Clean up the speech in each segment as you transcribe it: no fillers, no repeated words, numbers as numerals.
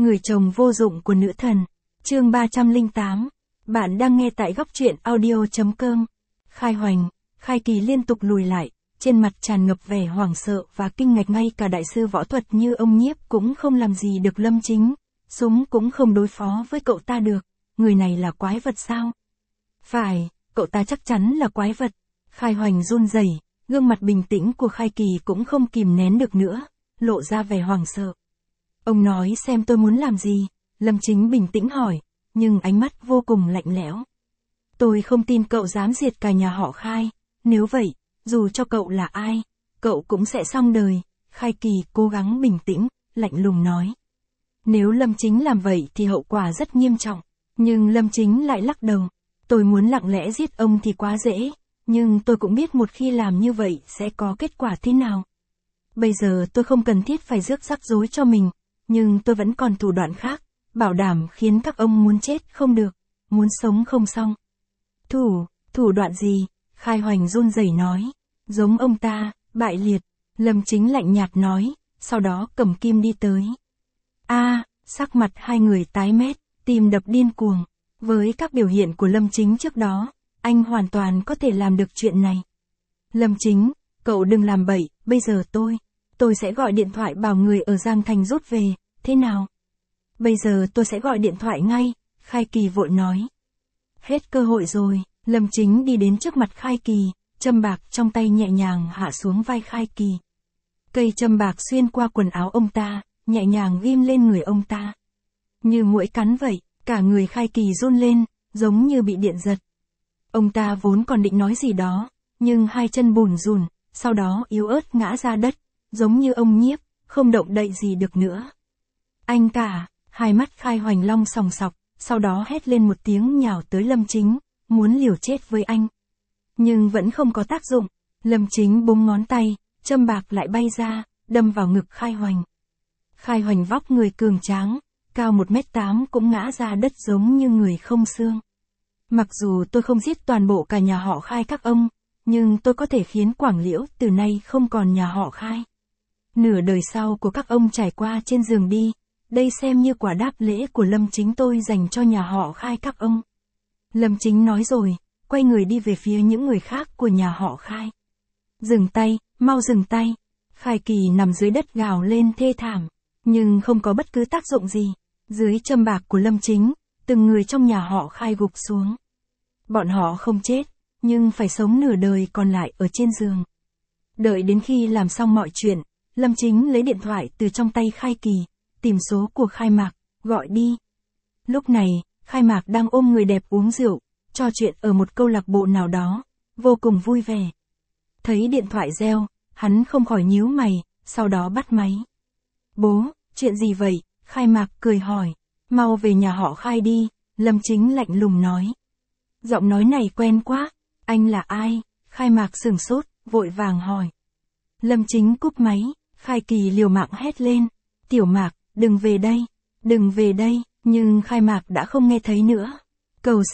Người chồng vô dụng của nữ thần. Chương 308. Bạn đang nghe tại góc truyện audio.com. Khai Hoành, Khai Kỳ liên tục lùi lại, trên mặt tràn ngập vẻ hoảng sợ và kinh ngạc, ngay cả đại sư võ thuật như ông Nhiếp cũng không làm gì được Lâm Chính, súng cũng không đối phó với cậu ta được, người này là quái vật sao? Phải, cậu ta chắc chắn là quái vật. Khai Hoành run rẩy, gương mặt bình tĩnh của Khai Kỳ cũng không kìm nén được nữa, lộ ra vẻ hoảng sợ. Ông nói xem tôi muốn làm gì? Lâm Chính bình tĩnh hỏi, nhưng ánh mắt vô cùng lạnh lẽo. Tôi không tin cậu dám diệt cả nhà họ Khai, nếu vậy, dù cho cậu là ai, cậu cũng sẽ xong đời. Khai Kỳ cố gắng bình tĩnh, lạnh lùng nói. Nếu Lâm Chính làm vậy thì hậu quả rất nghiêm trọng, nhưng Lâm Chính lại lắc đầu. Tôi muốn lặng lẽ giết ông thì quá dễ, nhưng tôi cũng biết một khi làm như vậy sẽ có kết quả thế nào. Bây giờ tôi không cần thiết phải rước rắc rối cho mình, nhưng tôi vẫn còn thủ đoạn khác, bảo đảm khiến các ông muốn chết không được, muốn sống không xong. Thủ đoạn gì? Khai Hoành run rẩy nói. Giống ông ta, bại liệt. Lâm Chính lạnh nhạt nói, sau đó cầm kim đi tới. Sắc mặt hai người tái mét, tim đập điên cuồng. Với các biểu hiện của Lâm Chính trước đó, anh hoàn toàn có thể làm được chuyện này. Lâm Chính, cậu đừng làm bậy, bây giờ tôi sẽ gọi điện thoại bảo người ở Giang Thành rút về, thế nào? Bây giờ tôi sẽ gọi điện thoại ngay, Khai Kỳ vội nói. Hết cơ hội rồi. Lâm Chính đi đến trước mặt Khai Kỳ, châm bạc trong tay nhẹ nhàng hạ xuống vai Khai Kỳ. Cây châm bạc xuyên qua quần áo ông ta, nhẹ nhàng ghim lên người ông ta. Như muỗi cắn vậy, cả người Khai Kỳ run lên, giống như bị điện giật. Ông ta vốn còn định nói gì đó, nhưng hai chân bùn rùn, sau đó yếu ớt ngã ra đất, giống như ông Nhiếp, không động đậy gì được nữa. Anh cả, hai mắt Khai Hoành long sòng sọc, sau đó hét lên một tiếng nhào tới Lâm Chính, muốn liều chết với anh. Nhưng vẫn không có tác dụng, Lâm Chính búng ngón tay, châm bạc lại bay ra, đâm vào ngực Khai Hoành. Khai Hoành vóc người cường tráng, cao 1m8 cũng ngã ra đất giống như người không xương. Mặc dù tôi không giết toàn bộ cả nhà họ Khai các ông, nhưng tôi có thể khiến Quảng Liễu từ nay không còn nhà họ Khai. Nửa đời sau của các ông trải qua trên giường đi, đây xem như quả đáp lễ của Lâm Chính tôi dành cho nhà họ Khai các ông. Lâm Chính nói rồi, quay người đi về phía những người khác của nhà họ Khai. Dừng tay, mau dừng tay. Khai Kỳ nằm dưới đất gào lên thê thảm, nhưng không có bất cứ tác dụng gì. Dưới châm bạc của Lâm Chính, từng người trong nhà họ Khai gục xuống. Bọn họ không chết, nhưng phải sống nửa đời còn lại ở trên giường. Đợi đến khi làm xong mọi chuyện, Lâm Chính lấy điện thoại từ trong tay Khai Kỳ, tìm số của Khai Mạc, gọi đi. Lúc này, Khai Mạc đang ôm người đẹp uống rượu, trò chuyện ở một câu lạc bộ nào đó, vô cùng vui vẻ. Thấy điện thoại reo, hắn không khỏi nhíu mày, sau đó bắt máy. Bố, chuyện gì vậy? Khai Mạc cười hỏi. Mau về nhà họ Khai đi, Lâm Chính lạnh lùng nói. Giọng nói này quen quá, anh là ai? Khai Mạc sửng sốt, vội vàng hỏi. Lâm Chính cúp máy, Khai Kỳ liều mạng hét lên. Tiểu Mạc, đừng về đây, đừng về đây, nhưng Khai Mạc đã không nghe thấy nữa. Cầu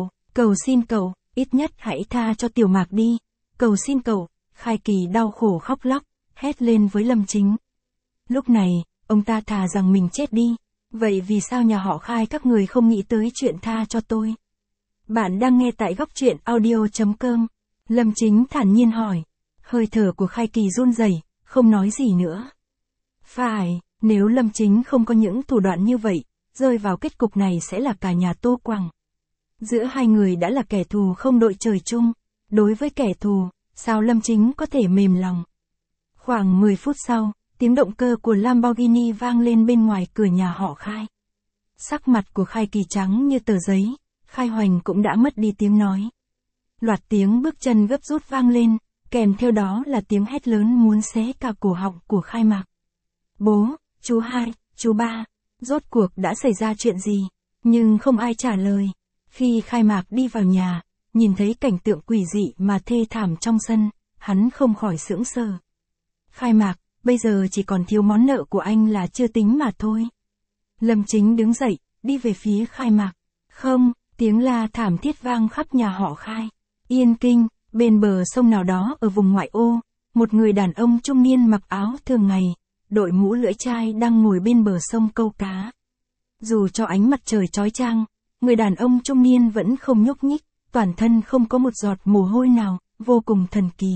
xin cậu, ít nhất hãy tha cho Tiểu Mạc đi, cầu xin cậu. Khai Kỳ đau khổ khóc lóc, hét lên với Lâm Chính. Lúc này, ông ta thà rằng mình chết đi, vậy vì sao nhà họ Khai các người không nghĩ tới chuyện tha cho tôi? Bạn đang nghe tại góc truyện audio.com. Lâm Chính thản nhiên hỏi. Hơi thở của Khai Kỳ run rẩy, không nói gì nữa. Phải, nếu Lâm Chính không có những thủ đoạn như vậy, rơi vào kết cục này sẽ là cả nhà Tô Quảng. Giữa hai người đã là kẻ thù không đội trời chung, đối với kẻ thù, sao Lâm Chính có thể mềm lòng? Khoảng 10 phút sau, tiếng động cơ của Lamborghini vang lên bên ngoài cửa nhà họ Khai. Sắc mặt của Khai Kỳ trắng như tờ giấy, Khai Hoành cũng đã mất đi tiếng nói. Loạt tiếng bước chân gấp rút vang lên, kèm theo đó là tiếng hét lớn muốn xé cả cổ họng của Khai Mạc. Bố, chú hai, chú ba, rốt cuộc đã xảy ra chuyện gì? Nhưng không ai trả lời. Khi Khai Mạc đi vào nhà, nhìn thấy cảnh tượng quỷ dị mà thê thảm trong sân, hắn không khỏi sững sờ. Khai Mạc, bây giờ chỉ còn thiếu món nợ của anh là chưa tính mà thôi. Lâm Chính đứng dậy, đi về phía Khai Mạc. Không, tiếng la thảm thiết vang khắp nhà họ Khai. Yên Kinh, bên bờ sông nào đó ở vùng ngoại ô, một người đàn ông trung niên mặc áo thường ngày, đội mũ lưỡi chai đang ngồi bên bờ sông câu cá. Dù cho ánh mặt trời chói chang, người đàn ông trung niên vẫn không nhúc nhích, toàn thân không có một giọt mồ hôi nào, vô cùng thần kỳ.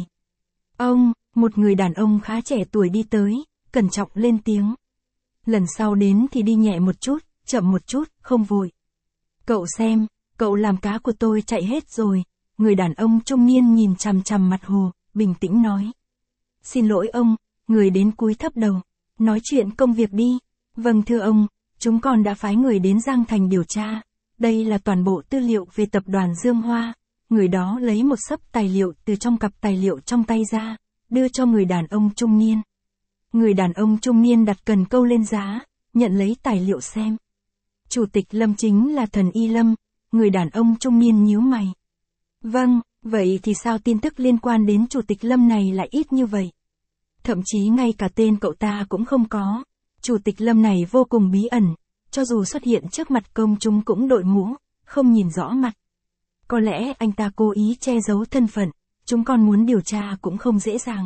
Ông, một người đàn ông khá trẻ tuổi đi tới, cẩn trọng lên tiếng. Lần sau đến thì đi nhẹ một chút, chậm một chút, không vội. Cậu xem, cậu làm cá của tôi chạy hết rồi. Người đàn ông trung niên nhìn chằm chằm mặt hồ, bình tĩnh nói. Xin lỗi ông, người đến cúi thấp đầu. Nói chuyện công việc đi. Vâng thưa ông, chúng con đã phái người đến Giang Thành điều tra. Đây là toàn bộ tư liệu về tập đoàn Dương Hoa. Người đó lấy một xấp tài liệu từ trong cặp tài liệu trong tay ra, đưa cho người đàn ông trung niên. Người đàn ông trung niên đặt cần câu lên giá, nhận lấy tài liệu xem. Chủ tịch Lâm chính là thần Y Lâm. Người đàn ông trung niên nhíu mày. Vâng, vậy thì sao tin tức liên quan đến Chủ tịch Lâm này lại ít như vậy? Thậm chí ngay cả tên cậu ta cũng không có. Chủ tịch Lâm này vô cùng bí ẩn, cho dù xuất hiện trước mặt công chúng cũng đội mũ, không nhìn rõ mặt. Có lẽ anh ta cố ý che giấu thân phận, chúng con muốn điều tra cũng không dễ dàng.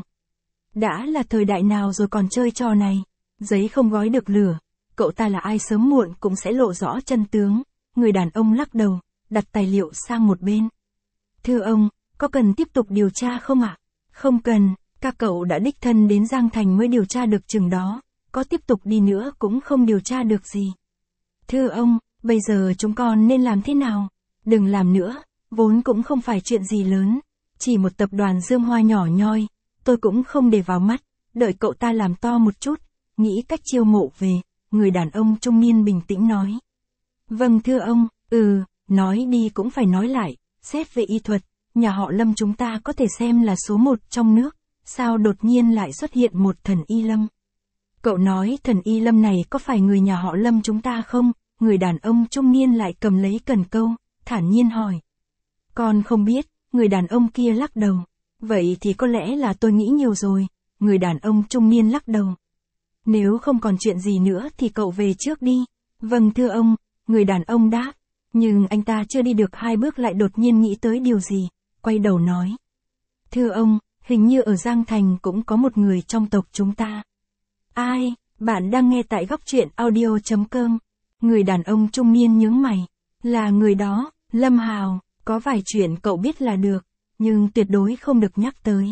Đã là thời đại nào rồi còn chơi trò này, giấy không gói được lửa, cậu ta là ai sớm muộn cũng sẽ lộ rõ chân tướng. Người đàn ông lắc đầu, đặt tài liệu sang một bên. Thưa ông, có cần tiếp tục điều tra không ạ? Không cần, các cậu đã đích thân đến Giang Thành mới điều tra được chừng đó, có tiếp tục đi nữa cũng không điều tra được gì. Thưa ông, bây giờ chúng con nên làm thế nào? Đừng làm nữa, vốn cũng không phải chuyện gì lớn, chỉ một tập đoàn Dương Hoa nhỏ nhoi, tôi cũng không để vào mắt, đợi cậu ta làm to một chút, nghĩ cách chiêu mộ về, người đàn ông trung niên bình tĩnh nói. Vâng thưa ông, nói đi cũng phải nói lại, xét về y thuật, nhà họ Lâm chúng ta có thể xem là số một trong nước, sao đột nhiên lại xuất hiện một thần Y Lâm? Cậu nói thần Y Lâm này có phải người nhà họ Lâm chúng ta không? Người đàn ông trung niên lại cầm lấy cần câu, thản nhiên hỏi. Con không biết, người đàn ông kia lắc đầu. Vậy thì có lẽ là tôi nghĩ nhiều rồi, người đàn ông trung niên lắc đầu. Nếu không còn chuyện gì nữa thì cậu về trước đi. Vâng thưa ông, người đàn ông đáp. Nhưng anh ta chưa đi được 2 bước lại đột nhiên nghĩ tới điều gì, quay đầu nói. Thưa ông, hình như ở Giang Thành cũng có một người trong tộc chúng ta. Ai? Bạn đang nghe tại góc truyện audio.com. Người đàn ông trung niên nhướng mày. Là người đó, Lâm Hào, có vài chuyện cậu biết là được, nhưng tuyệt đối không được nhắc tới.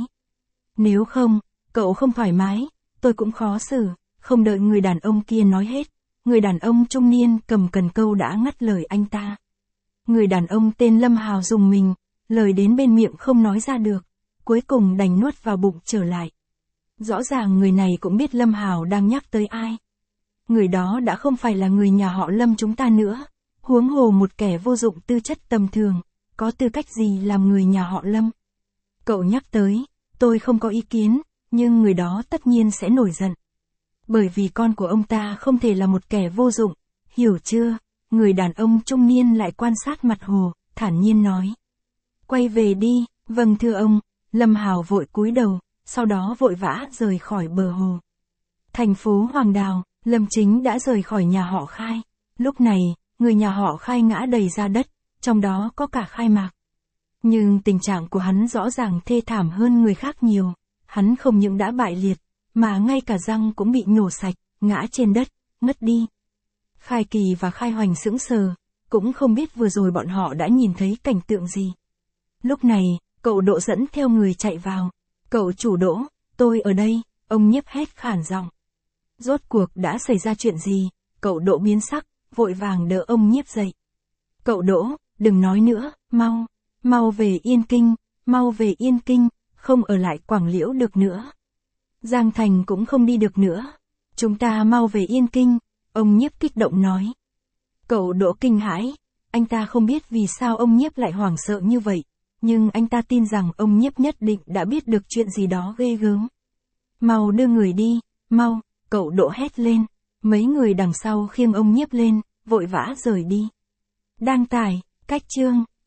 Nếu không, cậu không thoải mái, tôi cũng khó xử. Không đợi người đàn ông kia nói hết, người đàn ông trung niên cầm cần câu đã ngắt lời anh ta. Người đàn ông tên Lâm Hào rùng mình, lời đến bên miệng không nói ra được, cuối cùng đành nuốt vào bụng trở lại. Rõ ràng người này cũng biết Lâm Hào đang nhắc tới ai. Người đó đã không phải là người nhà họ Lâm chúng ta nữa, huống hồ một kẻ vô dụng tư chất tầm thường, có tư cách gì làm người nhà họ Lâm. Cậu nhắc tới, tôi không có ý kiến, nhưng người đó tất nhiên sẽ nổi giận. Bởi vì con của ông ta không thể là một kẻ vô dụng, hiểu chưa? Người đàn ông trung niên lại quan sát mặt hồ, thản nhiên nói. Quay về đi, vâng thưa ông. Lâm Hào vội cúi đầu, sau đó vội vã rời khỏi bờ hồ. Thành phố Hoàng Đào, Lâm Chính đã rời khỏi nhà họ Khai. Lúc này, người nhà họ Khai ngã đầy ra đất, trong đó có cả Khai Mạc. Nhưng tình trạng của hắn rõ ràng thê thảm hơn người khác nhiều. Hắn không những đã bại liệt, mà ngay cả răng cũng bị nhổ sạch, ngã trên đất, ngất đi. Khai Kỳ và Khai Hoành sững sờ, cũng không biết vừa rồi bọn họ đã nhìn thấy cảnh tượng gì. Lúc này, cậu Đỗ dẫn theo người chạy vào. Cậu chủ Đỗ, tôi ở đây, ông Nhiếp hét khản giọng. Rốt cuộc đã xảy ra chuyện gì? Cậu Đỗ biến sắc, vội vàng đỡ ông Nhiếp dậy. Cậu Đỗ, đừng nói nữa, mau về Yên Kinh, mau về Yên Kinh, không ở lại Quảng Liễu được nữa. Giang Thành cũng không đi được nữa. Chúng ta mau về Yên Kinh, ông Nhiếp kích động nói. Cậu Đỗ kinh hãi, anh ta không biết vì sao ông Nhiếp lại hoảng sợ như vậy, nhưng anh ta tin rằng ông Nhiếp nhất định đã biết được chuyện gì đó ghê gớm. Mau đưa người đi, mau, cậu Đỗ hét lên. Mấy người đằng sau khiêng ông Nhiếp lên, vội vã rời đi. Đăng tải, cách chương.